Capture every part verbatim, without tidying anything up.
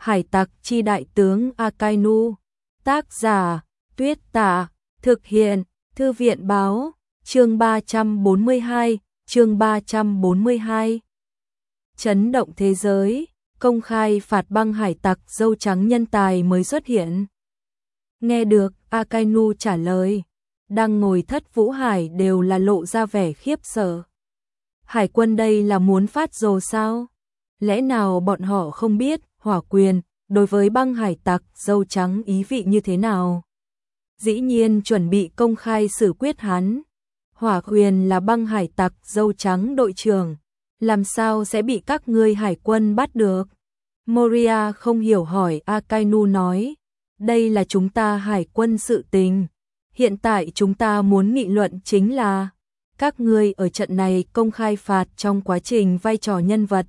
Hải tặc chi đại tướng Akainu. Tác giả Tuyết Tả. Thực hiện Thư viện báo. Chương ba trăm bốn mươi hai. Chương ba trăm bốn mươi hai. Chấn động thế giới. Công khai phạt băng hải tặc dâu trắng nhân tài mới xuất hiện. Nghe được Akainu trả lời, đang ngồi Thất Vũ Hải đều là lộ ra vẻ khiếp sợ. Hải quân đây là muốn phát rồ sao? Lẽ nào bọn họ không biết hỏa quyền đối với băng hải tặc dâu trắng ý vị như thế nào? Dĩ nhiên chuẩn bị công khai xử quyết hắn. Hỏa quyền là băng hải tặc dâu trắng đội trưởng, làm sao sẽ bị các ngươi hải quân bắt được? Moria không hiểu hỏi. Akainu nói, đây là chúng ta hải quân sự tình. Hiện tại chúng ta muốn nghị luận chính là các ngươi ở trận này công khai phạt trong quá trình vai trò nhân vật,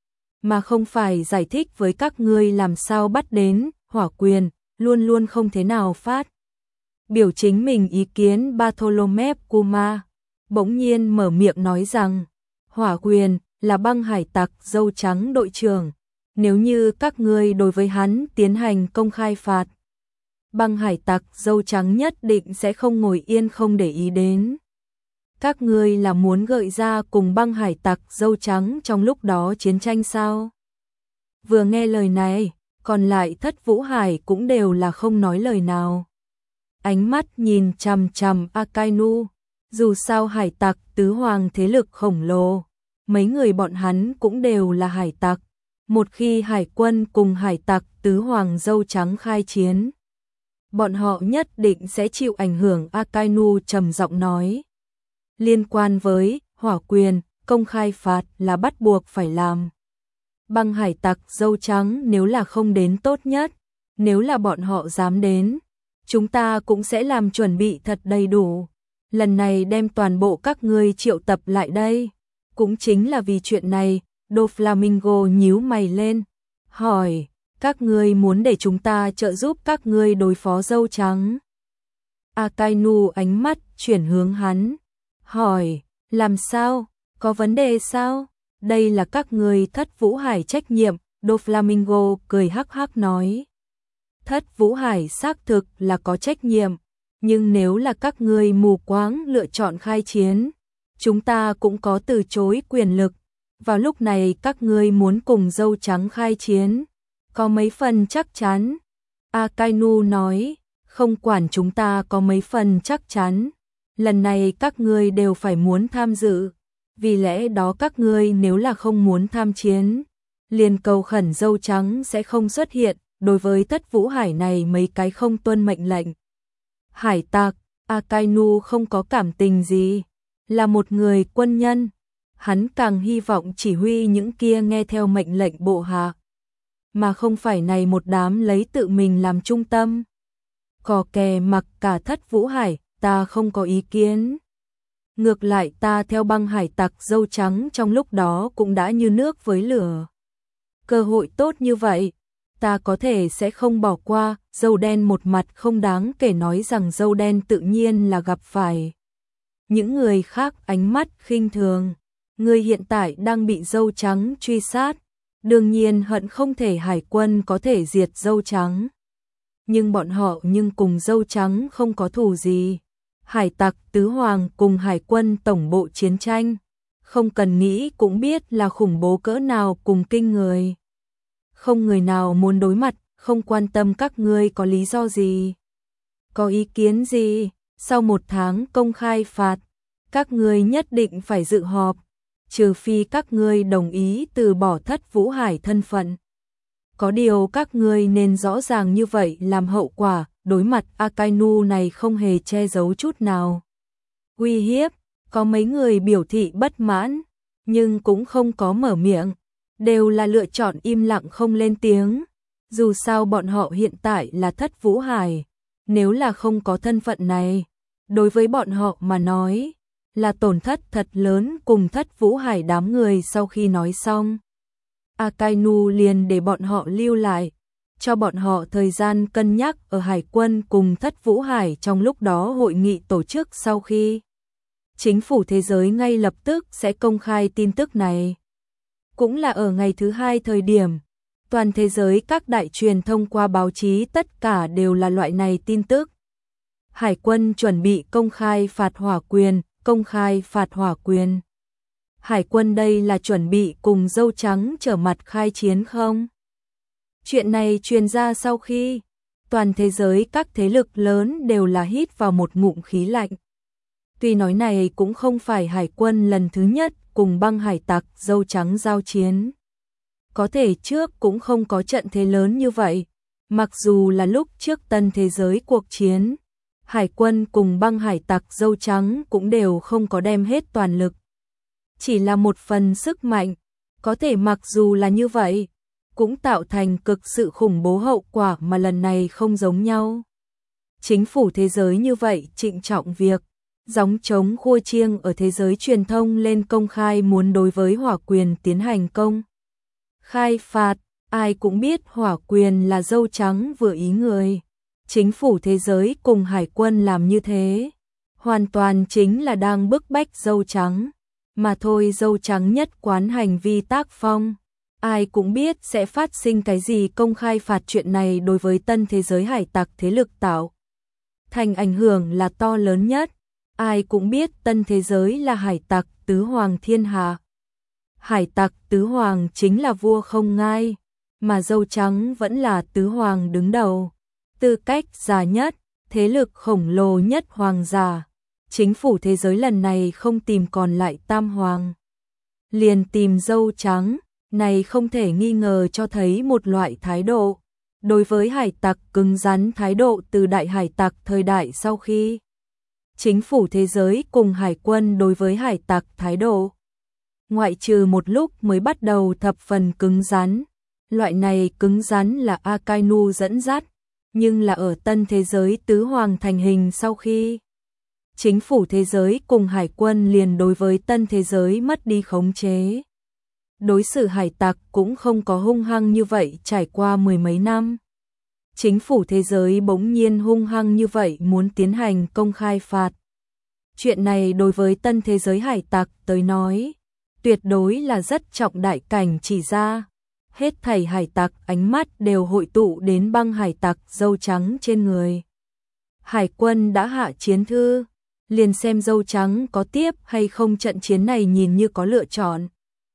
mà không phải giải thích với các ngươi làm sao bắt đến hỏa quyền, luôn luôn không thế nào phát biểu chính mình ý kiến. Bartholomew Kuma bỗng nhiên mở miệng nói rằng, hỏa quyền là băng hải tặc dâu trắng đội trưởng, nếu như các ngươi đối với hắn tiến hành công khai phạt, băng hải tặc dâu trắng nhất định sẽ không ngồi yên không để ý đến. Các ngươi là muốn gợi ra cùng băng hải tặc dâu trắng trong lúc đó chiến tranh sao? Vừa nghe lời này, còn lại Thất Vũ Hải cũng đều là không nói lời nào. Ánh mắt nhìn chằm chằm Akainu, dù sao hải tặc tứ hoàng thế lực khổng lồ, mấy người bọn hắn cũng đều là hải tặc. Một khi hải quân cùng hải tặc tứ hoàng dâu trắng khai chiến, bọn họ nhất định sẽ chịu ảnh hưởng. Akainu trầm giọng nói, liên quan với hỏa quyền, công khai phạt là bắt buộc phải làm. Băng hải tặc dâu trắng nếu là không đến tốt nhất, nếu là bọn họ dám đến, chúng ta cũng sẽ làm chuẩn bị thật đầy đủ. Lần này đem toàn bộ các ngươi triệu tập lại đây, cũng chính là vì chuyện này. Doflamingo nhíu mày lên, hỏi, các ngươi muốn để chúng ta trợ giúp các ngươi đối phó dâu trắng? Akainu ánh mắt chuyển hướng hắn, hỏi, làm sao? Có vấn đề sao? Đây là các ngươi Thất Vũ Hải trách nhiệm. Doflamingo cười hắc hắc nói, Thất Vũ Hải xác thực là có trách nhiệm, nhưng nếu là các ngươi mù quáng lựa chọn khai chiến, chúng ta cũng có từ chối quyền lực. Vào lúc này các ngươi muốn cùng dâu trắng khai chiến, có mấy phần chắc chắn? Akainu nói, không quản chúng ta có mấy phần chắc chắn, lần này các ngươi đều phải muốn tham dự. Vì lẽ đó các ngươi nếu là không muốn tham chiến, liền cầu khẩn dâu trắng sẽ không xuất hiện. Đối với Thất Vũ Hải này mấy cái không tuân mệnh lệnh hải tặc, Akainu không có cảm tình gì, là một người quân nhân. Hắn càng hy vọng chỉ huy những kia nghe theo mệnh lệnh bộ hạ, mà không phải này một đám lấy tự mình làm trung tâm. Cò kè mặc cả Thất Vũ Hải, ta không có ý kiến. Ngược lại ta theo băng hải tặc dâu trắng trong lúc đó cũng đã như nước với lửa. Cơ hội tốt như vậy, ta có thể sẽ không bỏ qua. Dâu đen một mặt không đáng kể nói rằng dâu đen tự nhiên là gặp phải những người khác ánh mắt khinh thường. Người hiện tại đang bị dâu trắng truy sát, đương nhiên hận không thể hải quân có thể diệt dâu trắng. Nhưng bọn họ nhưng cùng dâu trắng không có thù gì. Hải tặc tứ hoàng cùng hải quân tổng bộ chiến tranh, không cần nghĩ cũng biết là khủng bố cỡ nào cùng kinh người. Không người nào muốn đối mặt, không quan tâm các ngươi có lý do gì, có ý kiến gì. Sau một tháng công khai phạt, các ngươi nhất định phải dự họp, trừ phi các ngươi đồng ý từ bỏ Thất Vũ Hải thân phận. Có điều các ngươi nên rõ ràng như vậy làm hậu quả. Đối mặt Akainu này không hề che giấu chút nào uy hiếp, có mấy người biểu thị bất mãn, nhưng cũng không có mở miệng, đều là lựa chọn im lặng không lên tiếng. Dù sao bọn họ hiện tại là Thất Vũ Hải, nếu là không có thân phận này, đối với bọn họ mà nói là tổn thất thật lớn. Cùng Thất Vũ Hải đám người sau khi nói xong, Akainu liền để bọn họ lưu lại, cho bọn họ thời gian cân nhắc. Ở hải quân cùng Thất Vũ Hải trong lúc đó hội nghị tổ chức sau khi chính phủ thế giới ngay lập tức sẽ công khai tin tức này. Cũng là ở ngày thứ hai thời điểm, Toàn thế giới các đại truyền thông qua báo chí tất cả đều là loại này tin tức. Hải quân chuẩn bị công khai phạt Hỏa Quyền, công khai phạt Hỏa Quyền. Hải quân đây là chuẩn bị cùng dâu trắng trở mặt khai chiến không? Chuyện này truyền ra sau khi toàn thế giới các thế lực lớn đều là hít vào một ngụm khí lạnh. Tuy nói này cũng không phải hải quân lần thứ nhất cùng băng hải tặc dâu trắng giao chiến. Có thể trước cũng không có trận thế lớn như vậy. Mặc dù là lúc trước tân thế giới cuộc chiến, hải quân cùng băng hải tặc dâu trắng cũng đều không có đem hết toàn lực. Chỉ là một phần sức mạnh, có thể mặc dù là như vậy, cũng tạo thành cực sự khủng bố hậu quả mà lần này không giống nhau. Chính phủ thế giới như vậy trịnh trọng việc, gióng trống khua chiêng ở thế giới truyền thông lên công khai muốn đối với Hỏa Quyền tiến hành công. Khai phạt, ai cũng biết Hỏa Quyền là dâu trắng vừa ý người. Chính phủ thế giới cùng hải quân làm như thế, hoàn toàn chính là đang bức bách dâu trắng. Mà thôi dâu trắng nhất quán hành vi tác phong. Ai cũng biết sẽ phát sinh cái gì công khai phạt chuyện này đối với tân thế giới hải tặc thế lực tạo. Thành ảnh hưởng là to lớn nhất. Ai cũng biết tân thế giới là hải tặc tứ hoàng thiên hạ. Hải tặc tứ hoàng chính là vua không ngai, mà dâu trắng vẫn là tứ hoàng đứng đầu. Tư cách già nhất, thế lực khổng lồ nhất hoàng giả. Chính phủ thế giới lần này không tìm còn lại tam hoàng, liền tìm dâu trắng, này không thể nghi ngờ cho thấy một loại thái độ. Đối với hải tặc cứng rắn thái độ từ đại hải tặc thời đại sau khi. Chính phủ thế giới cùng hải quân đối với hải tặc thái độ. Ngoại trừ một lúc mới bắt đầu thập phần cứng rắn. Loại này cứng rắn là Akainu dẫn dắt, nhưng là ở tân thế giới tứ hoàng thành hình sau khi. Chính phủ thế giới cùng hải quân liền đối với tân thế giới mất đi khống chế. Đối xử hải tặc cũng không có hung hăng như vậy trải qua mười mấy năm. Chính phủ thế giới bỗng nhiên hung hăng như vậy muốn tiến hành công khai phạt. Chuyện này đối với tân thế giới hải tặc tới nói, tuyệt đối là rất trọng đại cảnh chỉ ra. Hết thảy hải tặc ánh mắt đều hội tụ đến băng hải tặc dâu trắng trên người. Hải quân đã hạ chiến thư, liền xem dâu trắng có tiếp hay không trận chiến này nhìn như có lựa chọn.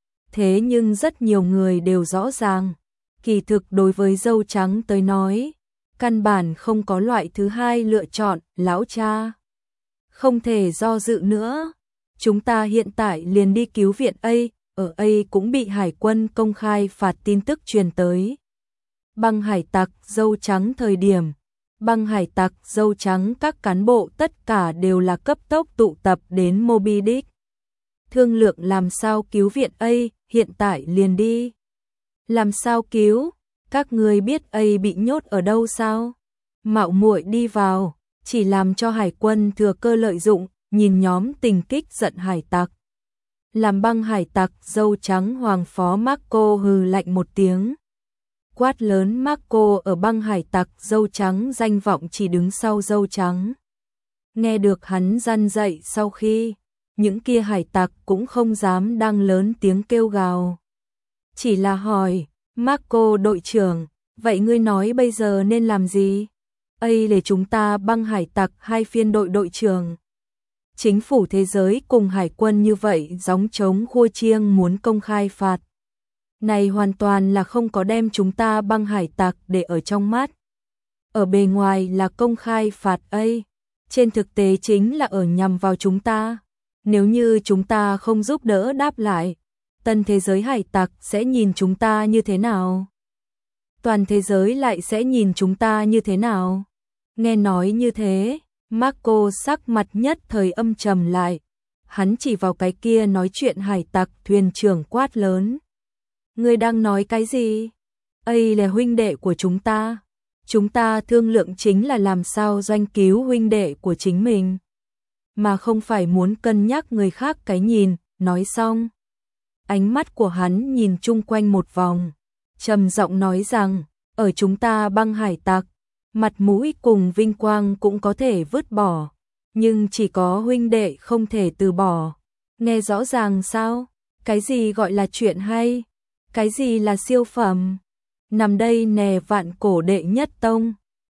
Thế nhưng rất nhiều người đều rõ ràng, kỳ thực đối với dâu trắng tới nói, căn bản không có loại thứ hai lựa chọn, lão cha. Không thể do dự nữa, chúng ta hiện tại liền đi cứu viện A, ở A cũng bị hải quân công khai phạt tin tức truyền tới. Băng hải tặc dâu trắng thời điểm, băng hải tặc dâu trắng các cán bộ tất cả đều là cấp tốc tụ tập đến Moby Dick. Thương lượng làm sao cứu viện A, hiện tại liền đi. Làm sao cứu? Các người biết A bị nhốt ở đâu sao? Mạo muội đi vào, chỉ làm cho hải quân thừa cơ lợi dụng, nhìn nhóm tình kích giận hải tặc. Làm băng hải tặc dâu trắng hoàng phó Marco hừ lạnh một tiếng. Quát lớn Marco ở băng hải tặc dâu trắng danh vọng chỉ đứng sau dâu trắng. Nghe được hắn răn dậy sau khi, những kia hải tặc cũng không dám đang lớn tiếng kêu gào. Chỉ là hỏi, Marco đội trưởng, vậy ngươi nói bây giờ nên làm gì? A để chúng ta băng hải tặc hai phiên đội đội trưởng. Chính phủ thế giới cùng hải quân như vậy gióng trống khua chiêng muốn công khai phạt. Này hoàn toàn là không có đem chúng ta băng hải tặc để ở trong mắt. Ở bề ngoài là công khai phạt A, trên thực tế chính là ở nhằm vào chúng ta. Nếu như chúng ta không giúp đỡ đáp lại, tân thế giới hải tặc sẽ nhìn chúng ta như thế nào? Toàn thế giới lại sẽ nhìn chúng ta như thế nào? Nghe nói như thế, Marco sắc mặt nhất thời âm trầm lại. Hắn chỉ vào cái kia nói chuyện hải tặc thuyền trưởng quát lớn. Ngươi đang nói cái gì? A là huynh đệ của chúng ta. Chúng ta thương lượng chính là làm sao doanh cứu huynh đệ của chính mình. Mà không phải muốn cân nhắc người khác cái nhìn, nói xong. Ánh mắt của hắn nhìn chung quanh một vòng. Trầm giọng nói rằng, ở chúng ta băng hải tặc, mặt mũi cùng vinh quang cũng có thể vứt bỏ. Nhưng chỉ có huynh đệ không thể từ bỏ. Nghe rõ ràng sao? Cái gì gọi là chuyện hay? Cái gì là siêu phẩm? nằm đây nè vạn cổ đệ nhất tông.